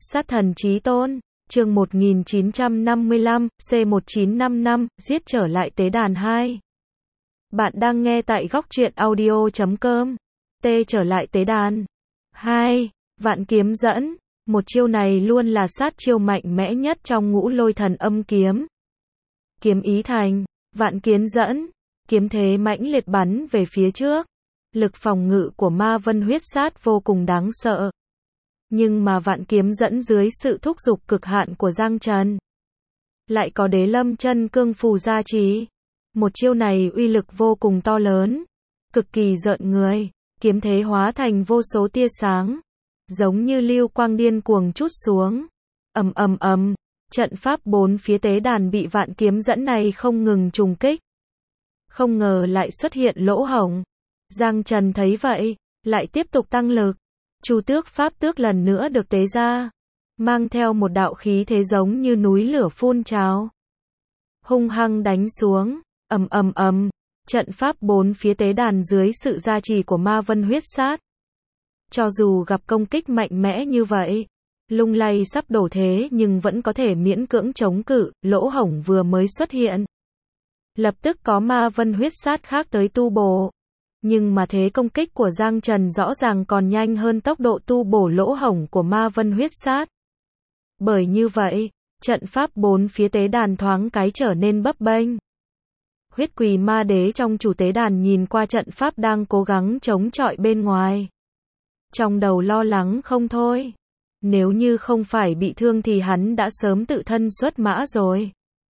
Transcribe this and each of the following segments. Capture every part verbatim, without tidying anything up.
Sát thần chí tôn, chương một nghìn chín trăm năm mươi lăm, C một chín năm năm, giết trở lại tế đàn hai. Bạn đang nghe tại góc truyện audio chấm com. T trở lại tế đàn hai. Vạn kiếm dẫn. Một chiêu này luôn là sát chiêu mạnh mẽ nhất trong ngũ lôi thần âm kiếm. Kiếm ý thành, vạn kiếm dẫn, kiếm thế mãnh liệt bắn về phía trước. Lực phòng ngự của ma vân huyết sát vô cùng đáng sợ. Nhưng mà vạn kiếm dẫn dưới sự thúc giục cực hạn của Giang Trần, lại có đế lâm chân cương phù gia trì. Một chiêu này uy lực vô cùng to lớn, cực kỳ rợn người, kiếm thế hóa thành vô số tia sáng, giống như lưu quang điên cuồng trút xuống. Ầm ầm ầm, trận pháp bốn phía tế đàn bị vạn kiếm dẫn này không ngừng trùng kích. Không ngờ lại xuất hiện lỗ hổng. Giang Trần thấy vậy, lại tiếp tục tăng lực. Chu Tước pháp tước lần nữa được tế ra, mang theo một đạo khí thế giống như núi lửa phun trào, hung hăng đánh xuống. Ầm ầm ầm, trận pháp bốn phía tế đàn dưới sự gia trì của ma vân huyết sát, cho dù gặp công kích mạnh mẽ như vậy, lung lay sắp đổ thế nhưng vẫn có thể miễn cưỡng chống cự. Lỗ hổng vừa mới xuất hiện, lập tức có ma vân huyết sát khác tới tu bổ. Nhưng mà thế công kích của Giang Trần rõ ràng còn nhanh hơn tốc độ tu bổ lỗ hổng của ma vân huyết sát. Bởi như vậy, trận pháp bốn phía tế đàn thoáng cái trở nên bấp bênh. Huyết Quỳ Ma Đế trong chủ tế đàn nhìn qua trận pháp đang cố gắng chống chọi bên ngoài, trong đầu lo lắng không thôi. Nếu như không phải bị thương thì hắn đã sớm tự thân xuất mã rồi.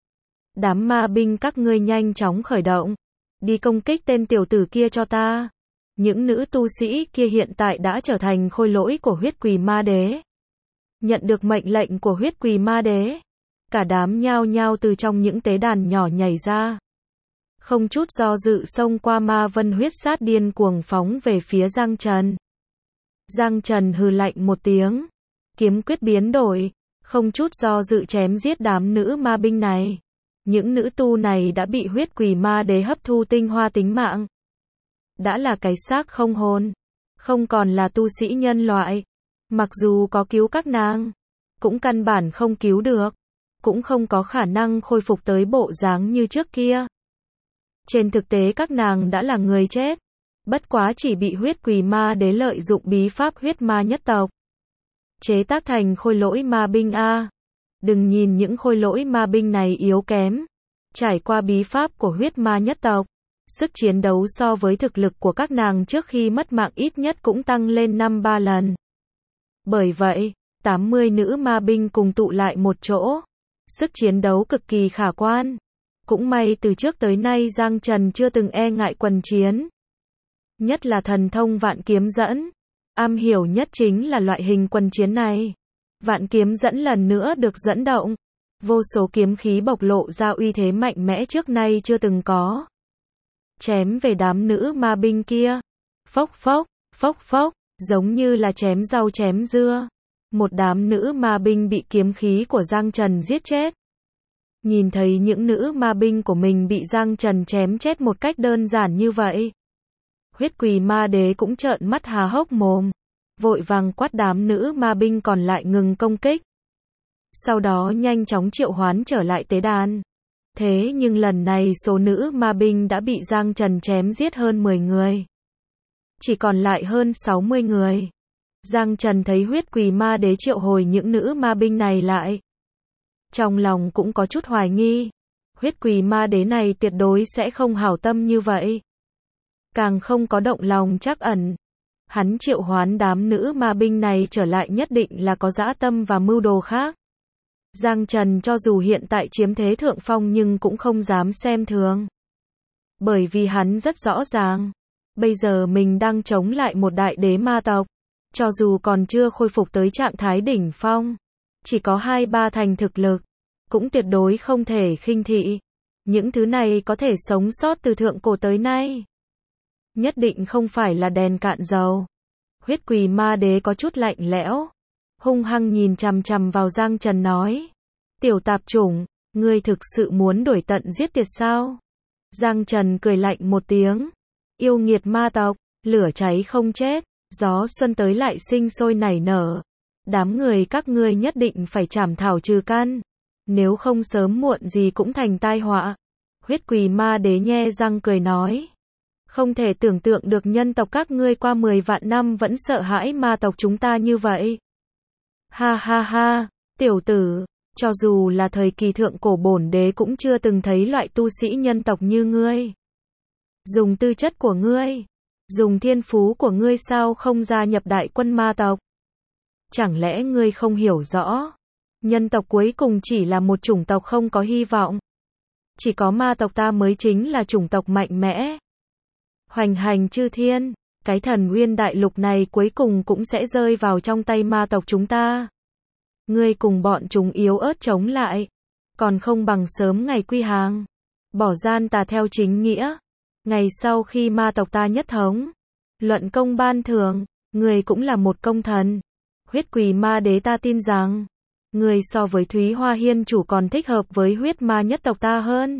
Đám ma binh các ngươi nhanh chóng khởi động, đi công kích tên tiểu tử kia cho ta. Những nữ tu sĩ kia hiện tại đã trở thành khôi lỗi của Huyết Quỳ Ma Đế. Nhận được mệnh lệnh của Huyết Quỳ Ma Đế, cả đám nhao nhao từ trong những tế đàn nhỏ nhảy ra, không chút do dự xông qua ma vân huyết sát, điên cuồng phóng về phía Giang Trần. Giang Trần hừ lạnh một tiếng, kiếm quyết biến đổi, không chút do dự chém giết đám nữ ma binh này. Những nữ tu này đã bị Huyết Quỳ Ma Đế hấp thu tinh hoa tính mạng, đã là cái xác không hồn, không còn là tu sĩ nhân loại. Mặc dù có cứu các nàng, cũng căn bản không cứu được, cũng không có khả năng khôi phục tới bộ dáng như trước kia. Trên thực tế các nàng đã là người chết, bất quá chỉ bị Huyết Quỳ Ma Đế lợi dụng bí pháp huyết ma nhất tộc chế tác thành khôi lỗi ma binh a. Đừng nhìn những khôi lỗi ma binh này yếu kém, trải qua bí pháp của huyết ma nhất tộc, sức chiến đấu so với thực lực của các nàng trước khi mất mạng ít nhất cũng tăng lên năm ba lần. Bởi vậy, tám mươi nữ ma binh cùng tụ lại một chỗ, sức chiến đấu cực kỳ khả quan. Cũng may từ trước tới nay Giang Trần chưa từng e ngại quần chiến. Nhất là thần thông vạn kiếm dẫn, am hiểu nhất chính là loại hình quần chiến này. Vạn kiếm dẫn lần nữa được dẫn động, vô số kiếm khí bộc lộ ra uy thế mạnh mẽ trước nay chưa từng có, chém về đám nữ ma binh kia. Phốc phốc, phốc phốc, giống như là chém rau chém dưa. Một đám nữ ma binh bị kiếm khí của Giang Trần giết chết. Nhìn thấy những nữ ma binh của mình bị Giang Trần chém chết một cách đơn giản như vậy, Huyết Quỳ Ma Đế cũng trợn mắt há hốc mồm, vội vàng quát đám nữ ma binh còn lại ngừng công kích. Sau đó nhanh chóng triệu hoán trở lại tế đàn. Thế nhưng lần này số nữ ma binh đã bị Giang Trần chém giết hơn mười người, chỉ còn lại hơn sáu mươi người. Giang Trần thấy Huyết Quỳ Ma Đế triệu hồi những nữ ma binh này lại, trong lòng cũng có chút hoài nghi. Huyết Quỳ Ma Đế này tuyệt đối sẽ không hảo tâm như vậy, càng không có động lòng trắc ẩn. Hắn triệu hoán đám nữ ma binh này trở lại nhất định là có dã tâm và mưu đồ khác. Giang Trần cho dù hiện tại chiếm thế thượng phong nhưng cũng không dám xem thường. Bởi vì hắn rất rõ ràng, bây giờ mình đang chống lại một đại đế ma tộc, cho dù còn chưa khôi phục tới trạng thái đỉnh phong, chỉ có hai ba thành thực lực, cũng tuyệt đối không thể khinh thị. Những thứ này có thể sống sót từ thượng cổ tới nay, nhất định không phải là đèn cạn dầu. Huyết Quỳ Ma Đế có chút lạnh lẽo, hung hăng nhìn chằm chằm vào Giang Trần nói: Tiểu tạp chủng, ngươi thực sự muốn đuổi tận giết tuyệt sao? Giang Trần cười lạnh một tiếng: Yêu nghiệt ma tộc, lửa cháy không chết, gió xuân tới lại sinh sôi nảy nở. Đám người các ngươi nhất định phải trảm thảo trừ căn. Nếu không sớm muộn gì cũng thành tai họa. Huyết Quỳ Ma Đế nhe răng cười nói. Không thể tưởng tượng được nhân tộc các ngươi qua mười vạn năm vẫn sợ hãi ma tộc chúng ta như vậy. Ha ha ha, tiểu tử, cho dù là thời kỳ thượng cổ bổn đế cũng chưa từng thấy loại tu sĩ nhân tộc như ngươi. Dùng tư chất của ngươi, dùng thiên phú của ngươi sao không gia nhập đại quân ma tộc? Chẳng lẽ ngươi không hiểu rõ? Nhân tộc cuối cùng chỉ là một chủng tộc không có hy vọng. Chỉ có ma tộc ta mới chính là chủng tộc mạnh mẽ. Hoành hành chư thiên, cái thần nguyên đại lục này cuối cùng cũng sẽ rơi vào trong tay ma tộc chúng ta. Ngươi cùng bọn chúng yếu ớt chống lại, còn không bằng sớm ngày quy hàng. Bỏ gian tà theo chính nghĩa. Ngày sau khi ma tộc ta nhất thống, luận công ban thưởng, ngươi cũng là một công thần. Huyết Quỳ Ma Đế ta tin rằng, ngươi so với Thúy Hoa Hiên chủ còn thích hợp với huyết ma nhất tộc ta hơn.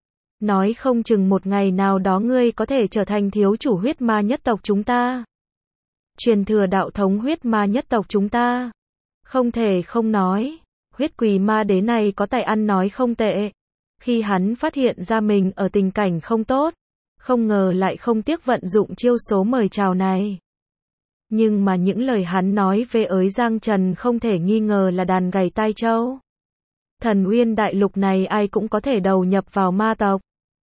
Nói không chừng một ngày nào đó ngươi có thể trở thành thiếu chủ huyết ma nhất tộc chúng ta. Truyền thừa đạo thống huyết ma nhất tộc chúng ta. Không thể không nói, Huyết Quỳ Ma Đế này có tài ăn nói không tệ. Khi hắn phát hiện ra mình ở tình cảnh không tốt, không ngờ lại không tiếc vận dụng chiêu số mời chào này. Nhưng mà những lời hắn nói về ới Giang Trần không thể nghi ngờ là đàn gầy tai trâu. Thần Uyên đại lục này ai cũng có thể đầu nhập vào ma tộc.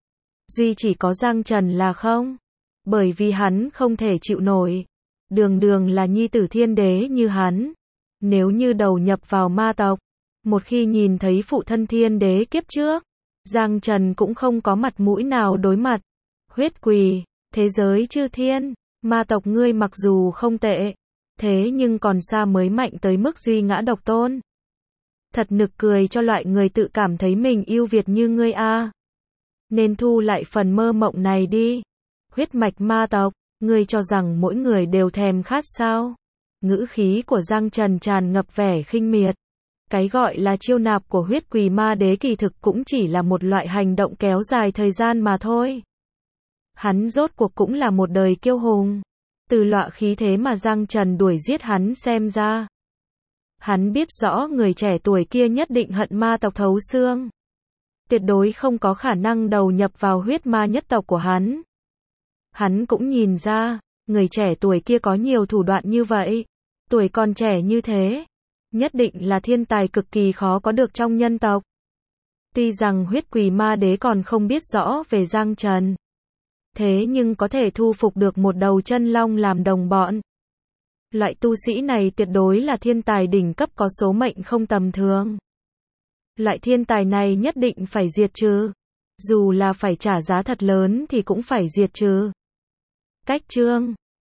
Duy chỉ có Giang Trần là không. Bởi vì hắn không thể chịu nổi. Đường đường là nhi tử thiên đế như hắn. Nếu như đầu nhập vào ma tộc, một khi nhìn thấy phụ thân thiên đế kiếp trước, Giang Trần cũng không có mặt mũi nào đối mặt. Huyết Quỳ, thế giới chư thiên, ma tộc ngươi mặc dù không tệ, thế nhưng còn xa mới mạnh tới mức duy ngã độc tôn. Thật nực cười cho loại người tự cảm thấy mình ưu việt như ngươi a. Nên thu lại phần mơ mộng này đi. Huyết mạch ma tộc, ngươi cho rằng mỗi người đều thèm khát sao? Ngữ khí của Giang Trần tràn ngập vẻ khinh miệt. Cái gọi là chiêu nạp của Huyết Quỳ Ma Đế kỳ thực cũng chỉ là một loại hành động kéo dài thời gian mà thôi. Hắn rốt cuộc cũng là một đời kiêu hùng. Từ loại khí thế mà Giang Trần đuổi giết hắn xem ra. Hắn biết rõ người trẻ tuổi kia nhất định hận ma tộc thấu xương. Tuyệt đối không có khả năng đầu nhập vào huyết ma nhất tộc của hắn. Hắn cũng nhìn ra, người trẻ tuổi kia có nhiều thủ đoạn như vậy. Tuổi còn trẻ như thế, nhất định là thiên tài cực kỳ khó có được trong nhân tộc. Tuy rằng Huyết Quỳ Ma Đế còn không biết rõ về Giang Trần, thế nhưng có thể thu phục được một đầu chân long làm đồng bọn. Loại tu sĩ này tuyệt đối là thiên tài đỉnh cấp có số mệnh không tầm thường. Loại thiên tài này nhất định phải diệt trừ. Dù là phải trả giá thật lớn thì cũng phải diệt trừ. Cách chương